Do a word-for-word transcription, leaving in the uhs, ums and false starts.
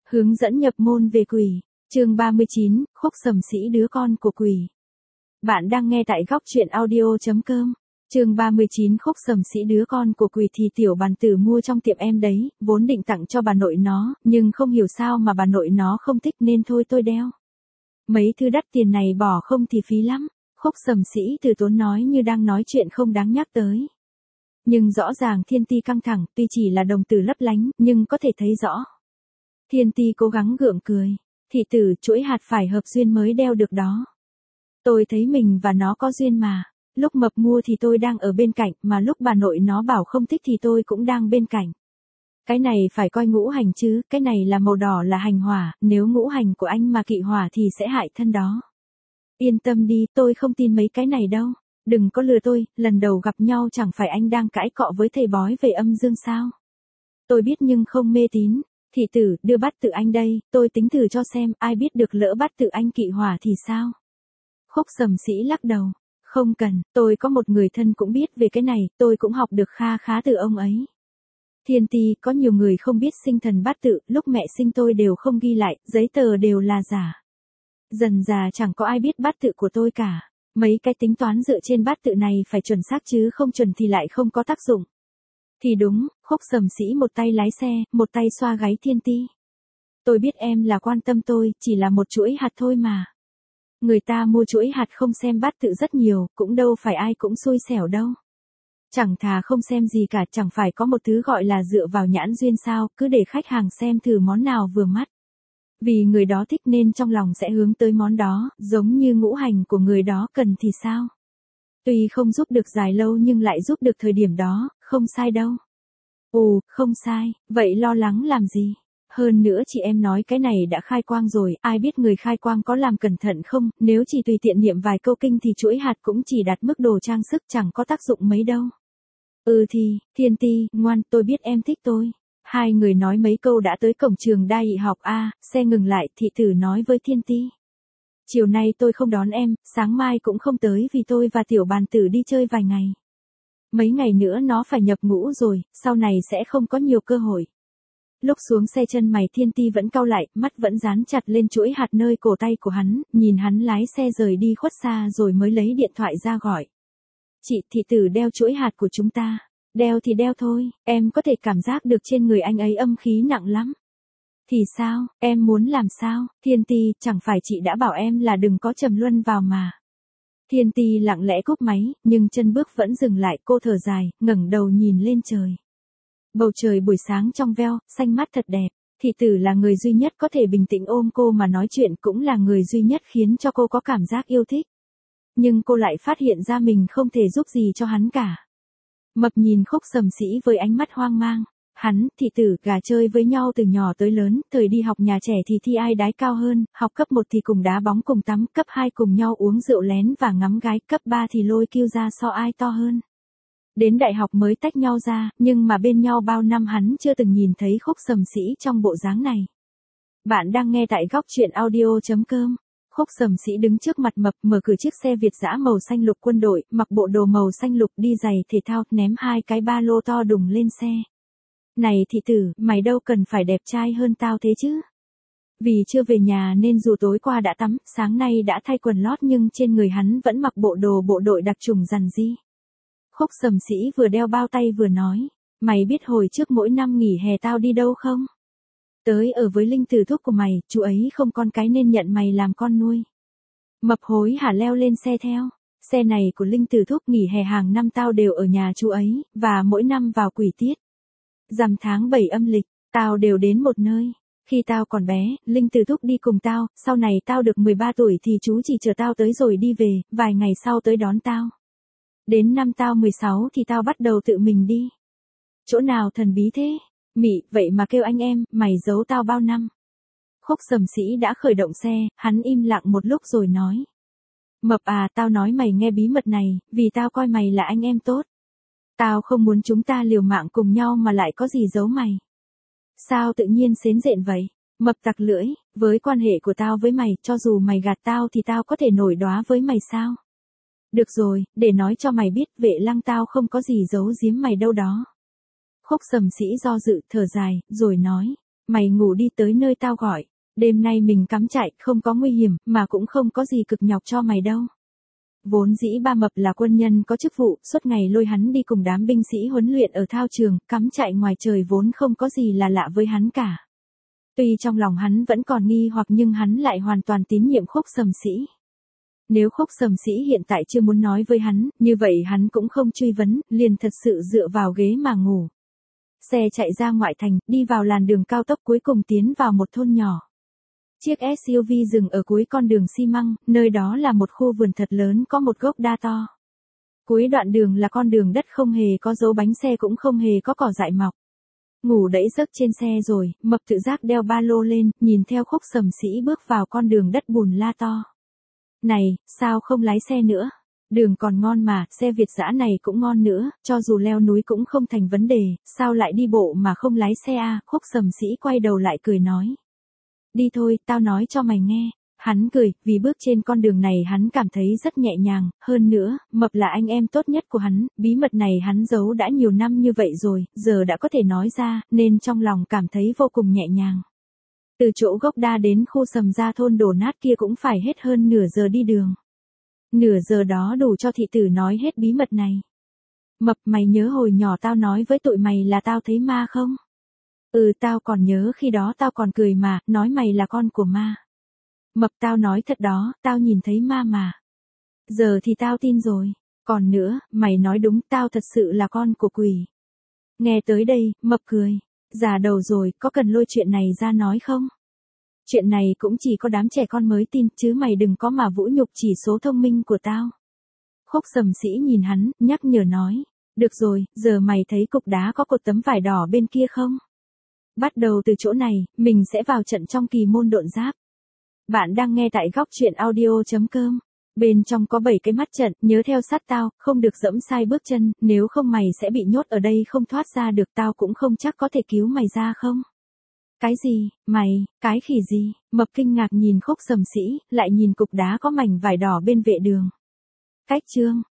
Hướng dẫn nhập môn về quỷ. Chương ba mươi chín, Khúc Sầm Sĩ đứa con của quỷ. Bạn đang nghe tại góc truyện audio chấm com. Chương ba mươi chín, Khúc Sầm Sĩ đứa con của quỷ thì tiểu bàn tử mua trong tiệm em đấy, vốn định tặng cho bà nội nó, nhưng không hiểu sao mà bà nội nó không thích nên thôi tôi đeo. Mấy thứ đắt tiền này bỏ không thì phí lắm. Khúc Sầm Sĩ từ tốn nói như đang nói chuyện không đáng nhắc tới. Nhưng rõ ràng Thiên Ti căng thẳng, tuy chỉ là đồng tử lấp lánh, nhưng có thể thấy rõ. Thiên Ti cố gắng gượng cười. Thị tử, chuỗi hạt phải hợp duyên mới đeo được đó. Tôi thấy mình và nó có duyên mà. Lúc mập mua thì tôi đang ở bên cạnh, mà lúc bà nội nó bảo không thích thì tôi cũng đang bên cạnh. Cái này phải coi ngũ hành chứ, cái này là màu đỏ là hành hỏa, nếu ngũ hành của anh mà kỵ hỏa thì sẽ hại thân đó. Yên tâm đi, tôi không tin mấy cái này đâu. Đừng có lừa tôi, lần đầu gặp nhau chẳng phải anh đang cãi cọ với thầy bói về âm dương sao? Tôi biết nhưng không mê tín. Thị tử, đưa bát tự anh đây, tôi tính thử cho xem, ai biết được lỡ bát tự anh kỵ hỏa thì sao? Khúc Sầm Sĩ lắc đầu. Không cần, tôi có một người thân cũng biết về cái này, tôi cũng học được kha khá từ ông ấy. Thiên Ti, có nhiều người không biết sinh thần bát tự, lúc mẹ sinh tôi đều không ghi lại, giấy tờ đều là giả. Dần già chẳng có ai biết bát tự của tôi cả. Mấy cái tính toán dựa trên bát tự này phải chuẩn xác chứ không chuẩn thì lại không có tác dụng. Thì đúng, Khúc Sầm Sĩ một tay lái xe, một tay xoa gáy Thiên Ti. Tôi biết em là quan tâm tôi, chỉ là một chuỗi hạt thôi mà. Người ta mua chuỗi hạt không xem bát tự rất nhiều, cũng đâu phải ai cũng xui xẻo đâu. Chẳng thà không xem gì cả, chẳng phải có một thứ gọi là dựa vào nhãn duyên sao, cứ để khách hàng xem thử món nào vừa mắt. Vì người đó thích nên trong lòng sẽ hướng tới món đó, giống như ngũ hành của người đó cần thì sao. Tuy không giúp được dài lâu nhưng lại giúp được thời điểm đó, không sai đâu. Ồ, không sai, vậy lo lắng làm gì? Hơn nữa chị em nói cái này đã khai quang rồi, ai biết người khai quang có làm cẩn thận không, nếu chỉ tùy tiện niệm vài câu kinh thì chuỗi hạt cũng chỉ đạt mức đồ trang sức chẳng có tác dụng mấy đâu. Ừ thì, Thiên Ti, ngoan, tôi biết em thích tôi. Hai người nói mấy câu đã tới cổng trường Đa Nghị học A, xe ngừng lại, thị tử nói với Thiên Ti. Chiều nay tôi không đón em, sáng mai cũng không tới vì tôi và tiểu bàn tử đi chơi vài ngày. Mấy ngày nữa nó phải nhập ngũ rồi, sau này sẽ không có nhiều cơ hội. Lúc xuống xe chân mày Thiên Ti vẫn cau lại, mắt vẫn dán chặt lên chuỗi hạt nơi cổ tay của hắn, nhìn hắn lái xe rời đi khuất xa rồi mới lấy điện thoại ra gọi. Chị, thị tử đeo chuỗi hạt của chúng ta. Đeo thì đeo thôi, em có thể cảm giác được trên người anh ấy âm khí nặng lắm. Thì sao, em muốn làm sao? Thiên Ti, chẳng phải chị đã bảo em là đừng có trầm luân vào mà. Thiên Ti lặng lẽ cúp máy, nhưng chân bước vẫn dừng lại, cô thở dài, ngẩng đầu nhìn lên trời. Bầu trời buổi sáng trong veo, xanh mát thật đẹp. Thị tử là người duy nhất có thể bình tĩnh ôm cô mà nói chuyện, cũng là người duy nhất khiến cho cô có cảm giác yêu thích. Nhưng cô lại phát hiện ra mình không thể giúp gì cho hắn cả. Mập nhìn Khúc Sầm Sĩ với ánh mắt hoang mang. Hắn, thị tử, gà chơi với nhau từ nhỏ tới lớn, thời đi học nhà trẻ thì thi ai đái cao hơn, học cấp một thì cùng đá bóng cùng tắm, cấp hai cùng nhau uống rượu lén và ngắm gái, cấp ba thì lôi kiêu ra so ai to hơn. Đến đại học mới tách nhau ra, nhưng mà bên nhau bao năm hắn chưa từng nhìn thấy Khúc Sầm Sĩ trong bộ dáng này. Bạn đang nghe tại góc truyện audio chấm com. Khúc Sầm Sĩ đứng trước mặt mập, mở cửa chiếc xe Việt dã màu xanh lục quân đội, mặc bộ đồ màu xanh lục, đi giày thể thao, ném hai cái ba lô to đùng lên xe. Này thị tử, mày đâu cần phải đẹp trai hơn tao thế chứ? Vì chưa về nhà nên dù tối qua đã tắm, sáng nay đã thay quần lót nhưng trên người hắn vẫn mặc bộ đồ bộ đội đặc trùng rằn ri. Khúc Sầm Sĩ vừa đeo bao tay vừa nói, mày biết hồi trước mỗi năm nghỉ hè tao đi đâu không? Tới ở với Linh Tử Thúc của mày, chú ấy không con cái nên nhận mày làm con nuôi. Mập hối hả leo lên xe theo. Xe này của Linh Tử Thúc, nghỉ hè hàng năm tao đều ở nhà chú ấy, và mỗi năm vào quỷ tiết. Rằm tháng bảy âm lịch, tao đều đến một nơi. Khi tao còn bé, Linh Tử Thúc đi cùng tao, sau này tao được mười ba tuổi thì chú chỉ chờ tao tới rồi đi về, vài ngày sau tới đón tao. Đến năm tao mười sáu thì tao bắt đầu tự mình đi. Chỗ nào thần bí thế? Mị, vậy mà kêu anh em, mày giấu tao bao năm. Khúc Sầm Sĩ đã khởi động xe, hắn im lặng một lúc rồi nói. Mập à, tao nói mày nghe bí mật này, vì tao coi mày là anh em tốt. Tao không muốn chúng ta liều mạng cùng nhau mà lại có gì giấu mày. Sao tự nhiên xến rện vậy? Mập tặc lưỡi, với quan hệ của tao với mày, cho dù mày gạt tao thì tao có thể nổi đoá với mày sao? Được rồi, để nói cho mày biết, Vệ Lăng tao không có gì giấu giếm mày đâu đó. Khúc Sầm Sĩ do dự, thở dài, rồi nói. mày ngủ đi tới nơi tao gọi. Đêm nay mình cắm trại, không có nguy hiểm, mà cũng không có gì cực nhọc cho mày đâu. Vốn dĩ ba Mập là quân nhân có chức vụ, suốt ngày lôi hắn đi cùng đám binh sĩ huấn luyện ở thao trường, cắm trại ngoài trời vốn không có gì là lạ với hắn cả. Tuy trong lòng hắn vẫn còn nghi hoặc nhưng hắn lại hoàn toàn tín nhiệm Khúc Sầm Sĩ. Nếu Khúc Sầm Sĩ hiện tại chưa muốn nói với hắn, như vậy hắn cũng không truy vấn, liền thật sự dựa vào ghế mà ngủ. Xe chạy ra ngoại thành, đi vào làn đường cao tốc cuối cùng tiến vào một thôn nhỏ. Chiếc ét u vê dừng ở cuối con đường xi măng, nơi đó là một khu vườn thật lớn có một gốc đa to. Cuối đoạn đường là con đường đất không hề có dấu bánh xe cũng không hề có cỏ dại mọc. Ngủ đẫy giấc trên xe rồi, Mập tự giác đeo ba lô lên, nhìn theo Khúc Sầm Sĩ bước vào con đường đất bùn la to. Này, sao không lái xe nữa? Đường còn ngon mà, xe Việt dã này cũng ngon nữa, cho dù leo núi cũng không thành vấn đề, sao lại đi bộ mà không lái xe à? Khúc Sầm Sĩ quay đầu lại cười nói. Đi thôi, tao nói cho mày nghe. Hắn cười, vì bước trên con đường này hắn cảm thấy rất nhẹ nhàng, hơn nữa, Mập là anh em tốt nhất của hắn, bí mật này hắn giấu đã nhiều năm như vậy rồi, giờ đã có thể nói ra, nên trong lòng cảm thấy vô cùng nhẹ nhàng. Từ chỗ gốc đa đến khu Sầm Gia thôn đổ nát kia cũng phải hết hơn nửa giờ đi đường. Nửa giờ đó đủ cho thị tử nói hết bí mật này. Mập, mày nhớ hồi nhỏ tao nói với tụi mày là tao thấy ma không? Ừ, tao còn nhớ khi đó tao còn cười mà, nói mày là con của ma. Mập, tao nói thật đó, tao nhìn thấy ma mà. Giờ thì tao tin rồi. Còn nữa, mày nói đúng, tao thật sự là con của quỷ. Nghe tới đây, Mập cười. Già đầu rồi, có cần lôi chuyện này ra nói không? Chuyện này cũng chỉ có đám trẻ con mới tin, chứ mày đừng có mà vũ nhục chỉ số thông minh của tao. Khúc Sầm Sĩ nhìn hắn, nhắc nhở nói. Được rồi, giờ mày thấy cục đá có cột tấm vải đỏ bên kia không? Bắt đầu từ chỗ này, mình sẽ vào trận trong kỳ môn độn giáp. Bạn đang nghe tại góc truyện audio chấm com. Bên trong có bảy cái mắt trận, nhớ theo sát tao, không được dẫm sai bước chân, nếu không mày sẽ bị nhốt ở đây không thoát ra được, tao cũng không chắc có thể cứu mày ra không. Cái gì, mày, cái khỉ gì? Mập kinh ngạc nhìn Khúc Sầm Sĩ, lại nhìn cục đá có mảnh vải đỏ bên vệ đường. Cách chương